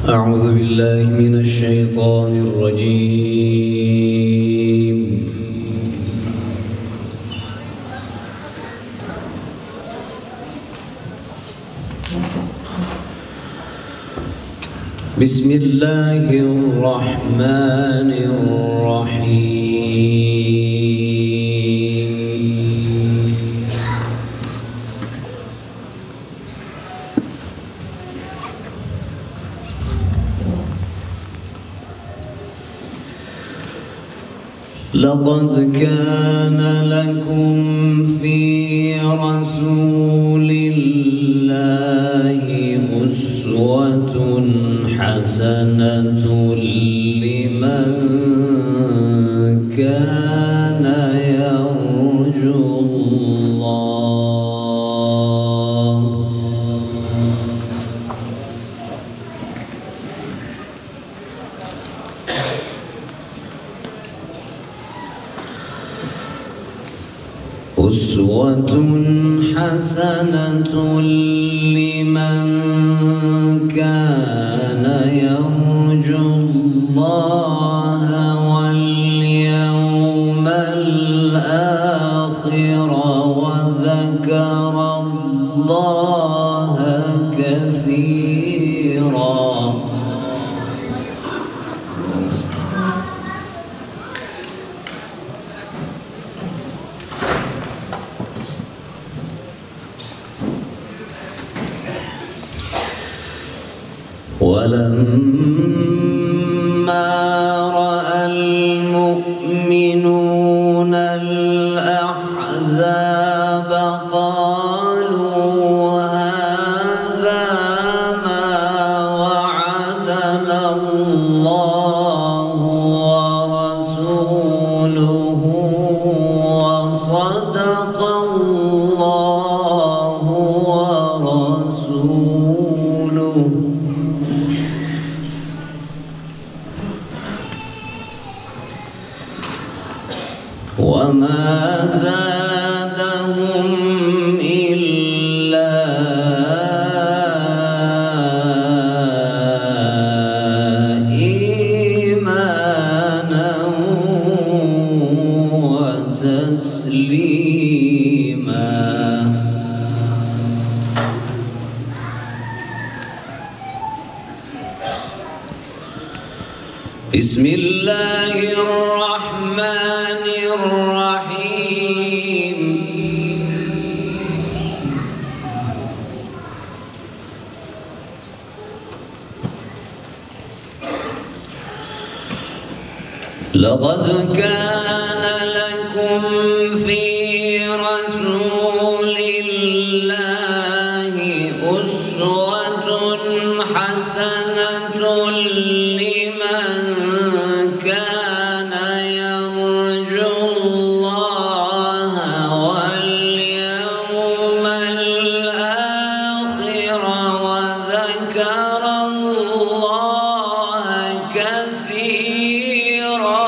أعوذ بالله من الشيطان الرجيم. بسم الله الرحمن الرحيم. لقد كان لكم في رسول الله أسوة حسنة لمن كان يرجو الله أسوة حسنة لمن كان يرجو الله واليوم الآخر وذكر الله كثيرا. ولما رأى المؤمنون الأحزاب قالوا هذا ما وعدنا الله ورسوله وصدق الله ورسوله. وما زادهم إلا إيمانا وتسليما. بسم الله الرحمن الرحيم. لقد كان لكم في رسول الله أسوة حسنة لمن كان يرجو الله واليوم الآخر وذكر الله كثيرا.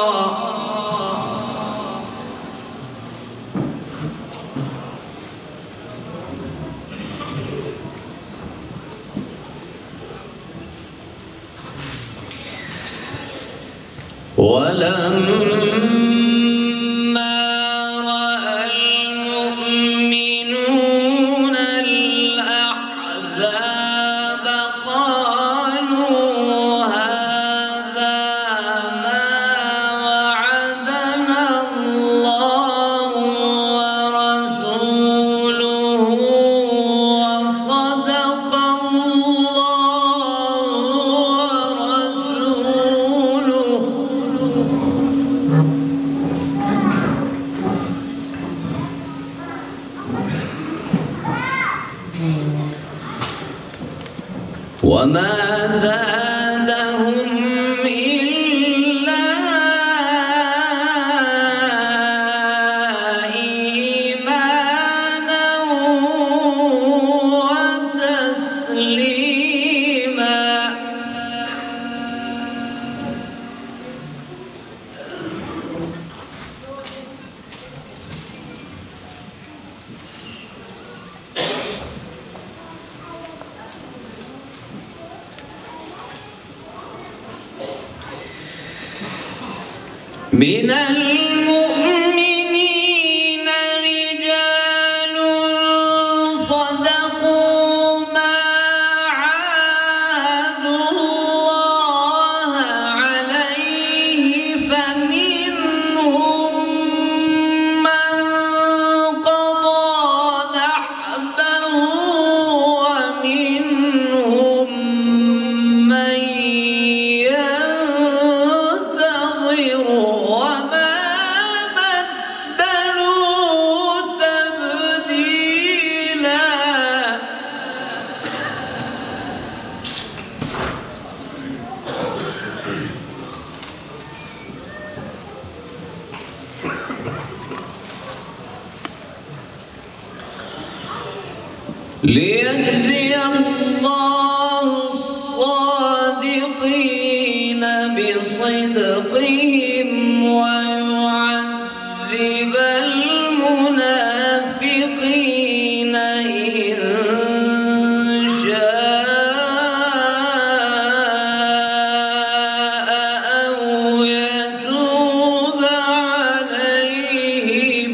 ولما رأى المؤمنون الأحزاب قالوا هذا ما وعدنا الله ورسوله وصدق الله ورسوله. وما زادهم إلا إيمانا وتسليما. من المؤمنين رجال صدقوا ما عاهدوا الله عليه فمنهم من قضى نحبه ومنهم من ينتظر وما بدلوا تبديلا. ليجزي الله الصادقين بصدقهم ويعذب المنافقين إن شاء أو يتوب عليهم.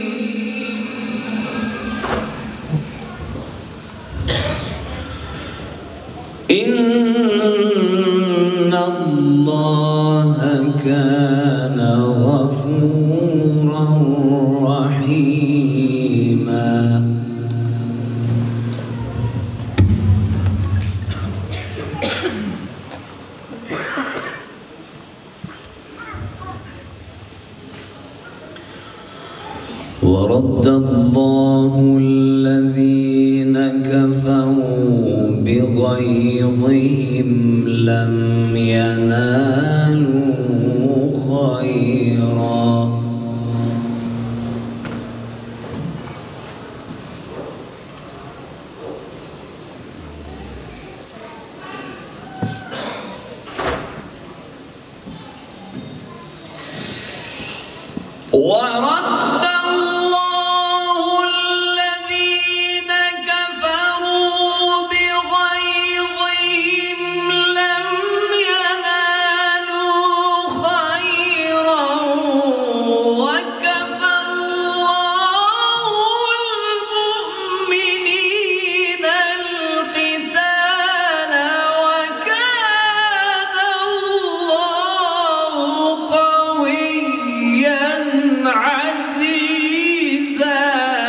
إن الله كان غفورا رحيما. ورد الله الذين كفروا بغيظهم لم ينالوا خيرا ورد الله الذين كفروا بغيظهم لم ينالوا خيرا وكفى الله المؤمنين القتال وكان الله قويا عزيزا.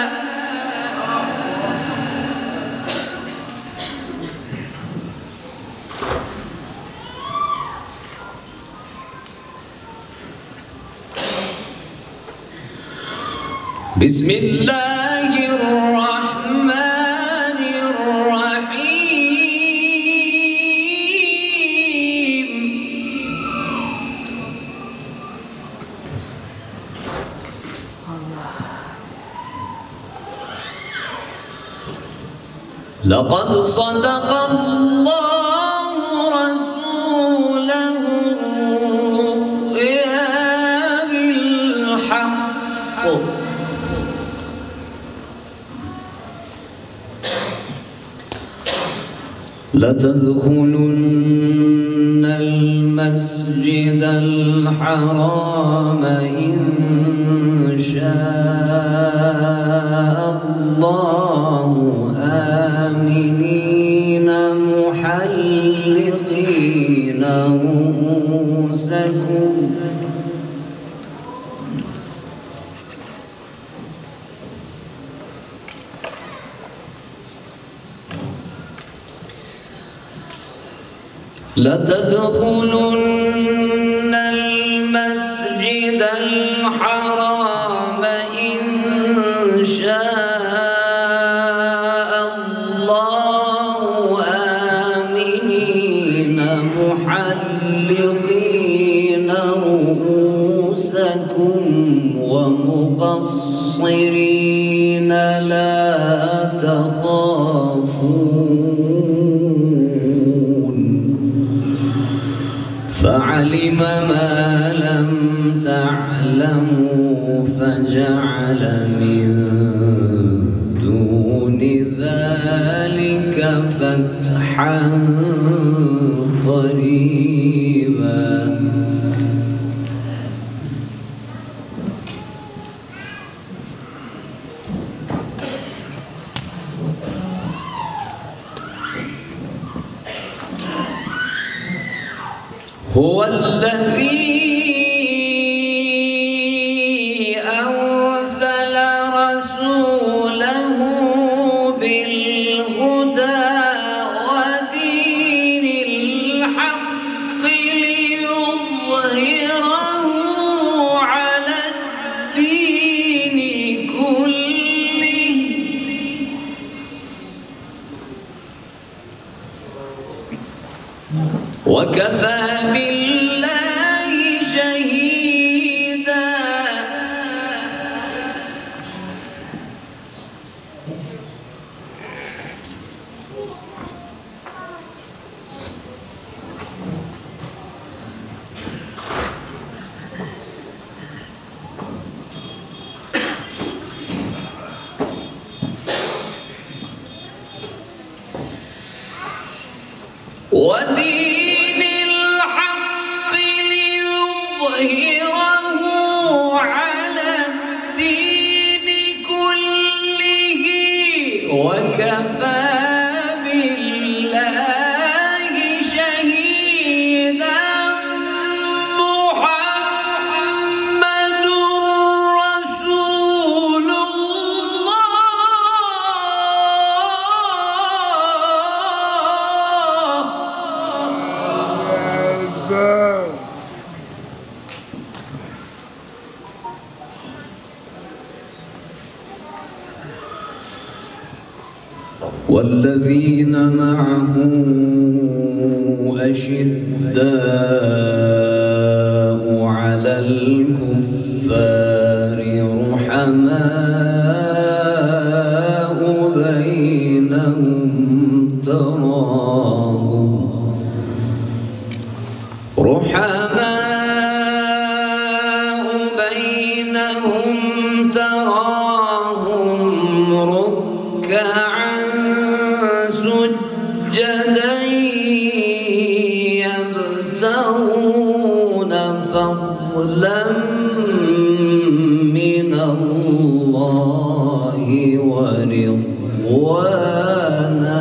بسم الله الرحمن الرحيم. لقد صدق الله رسوله الرؤيا بالحق لتدخلن المسجد الحرام إن شاء الله آمنين محلقين رؤوسكم لتدخلن المسجد الحرام إن شاء الله آمنين محلقين رؤوسكم ومقصرين لا تخافون فعلم ما لم تعلموا فجعل من دون ذلك فتحا قريبا. هو الذي أرسل رسوله بالهدى ودين الحق ليظهره على الدين كله وكفى بالله شهيدا. ودين الحق ليظهره على الدين كله وكفى بالله شهيدا. محمد رسول والذين معه أشداء على الكفار رحماء بينهم تراهم ركعا سجدا يبتغون فضلا من الله ورضوانا.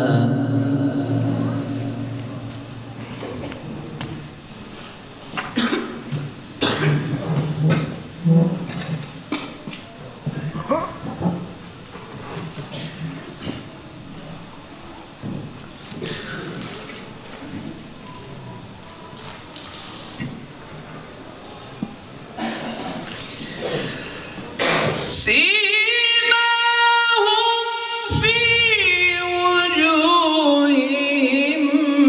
سيماهم في وجوههم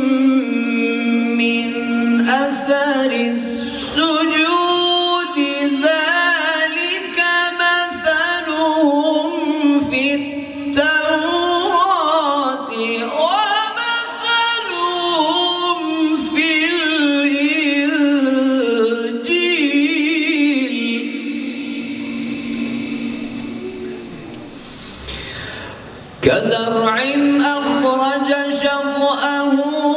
من أثر السجود ذلك مثلهم في التوراة ومثلهم في الإنجيل كزرع أخرج شطأه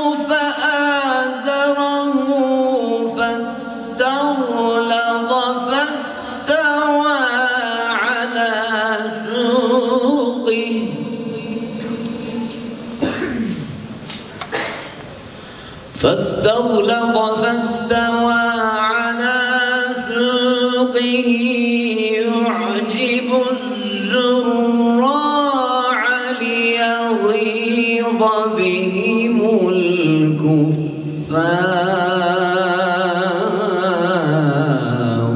فآزره فاستغلظ فاستوى على سوقه يعجب الزراع ليغيظ بهم الكفار.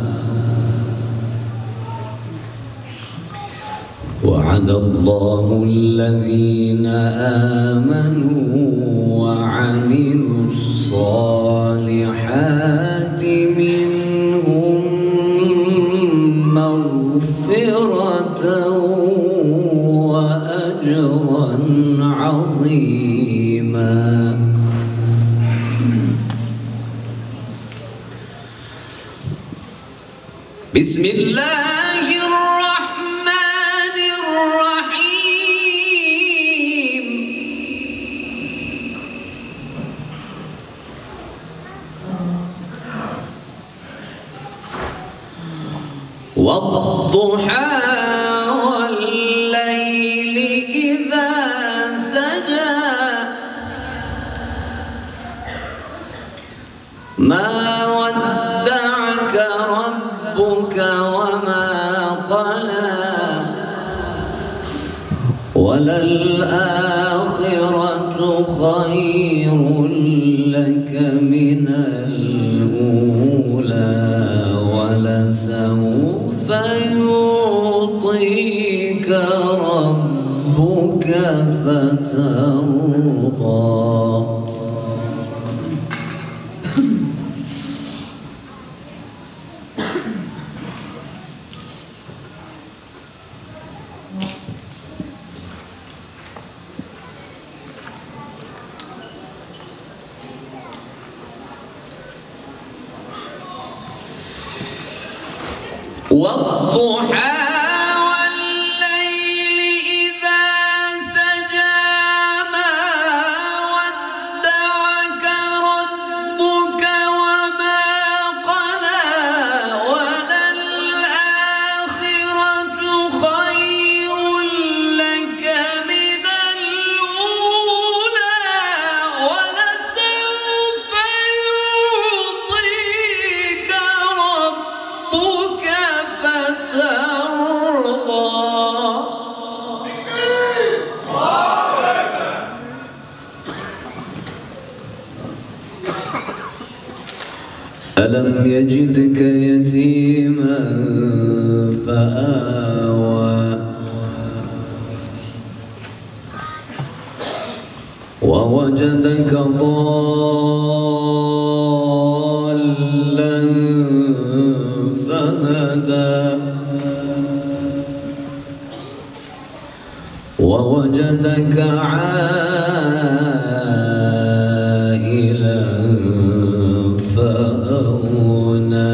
وعد الله الذين آمنوا وعملوا الصالحات منهم مغفرة وأجرا عظيما. بسم الله الرحمن الرحيم. والضحى والليل إذا سجى وللآخرة خير لك من الأولى ولسوف يعطيك ربك فترضى. والضحى والليل إذا سجى ما ودعك ربك وما قلى وللآخرة خير لك من الأولى ولسوف يعطيك ربك ألم يجدك يتيما فآوى ووجدك ضالا فهدى ووجدك عائلا فأغنى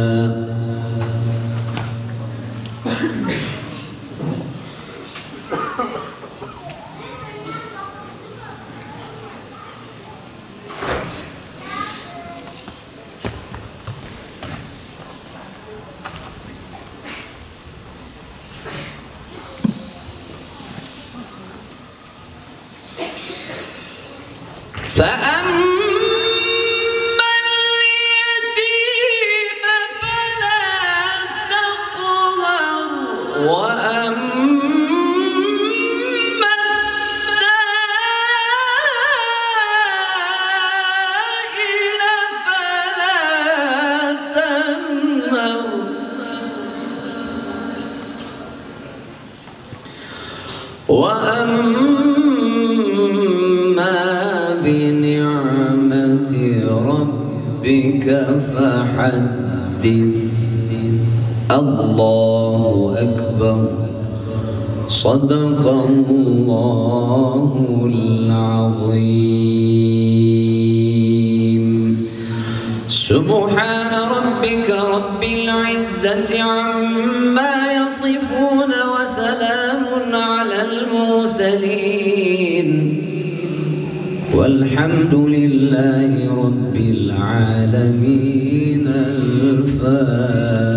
فأما اليتيم فلا تقهر وأما السائل فلا تنهر وأما بنعمة ربك فحدث. الله أكبر. صدق الله العظيم. سبحان ربك رب العزة عما يصفون وسلام على المرسلين والحمد لله رب العالمين. الفاتحة.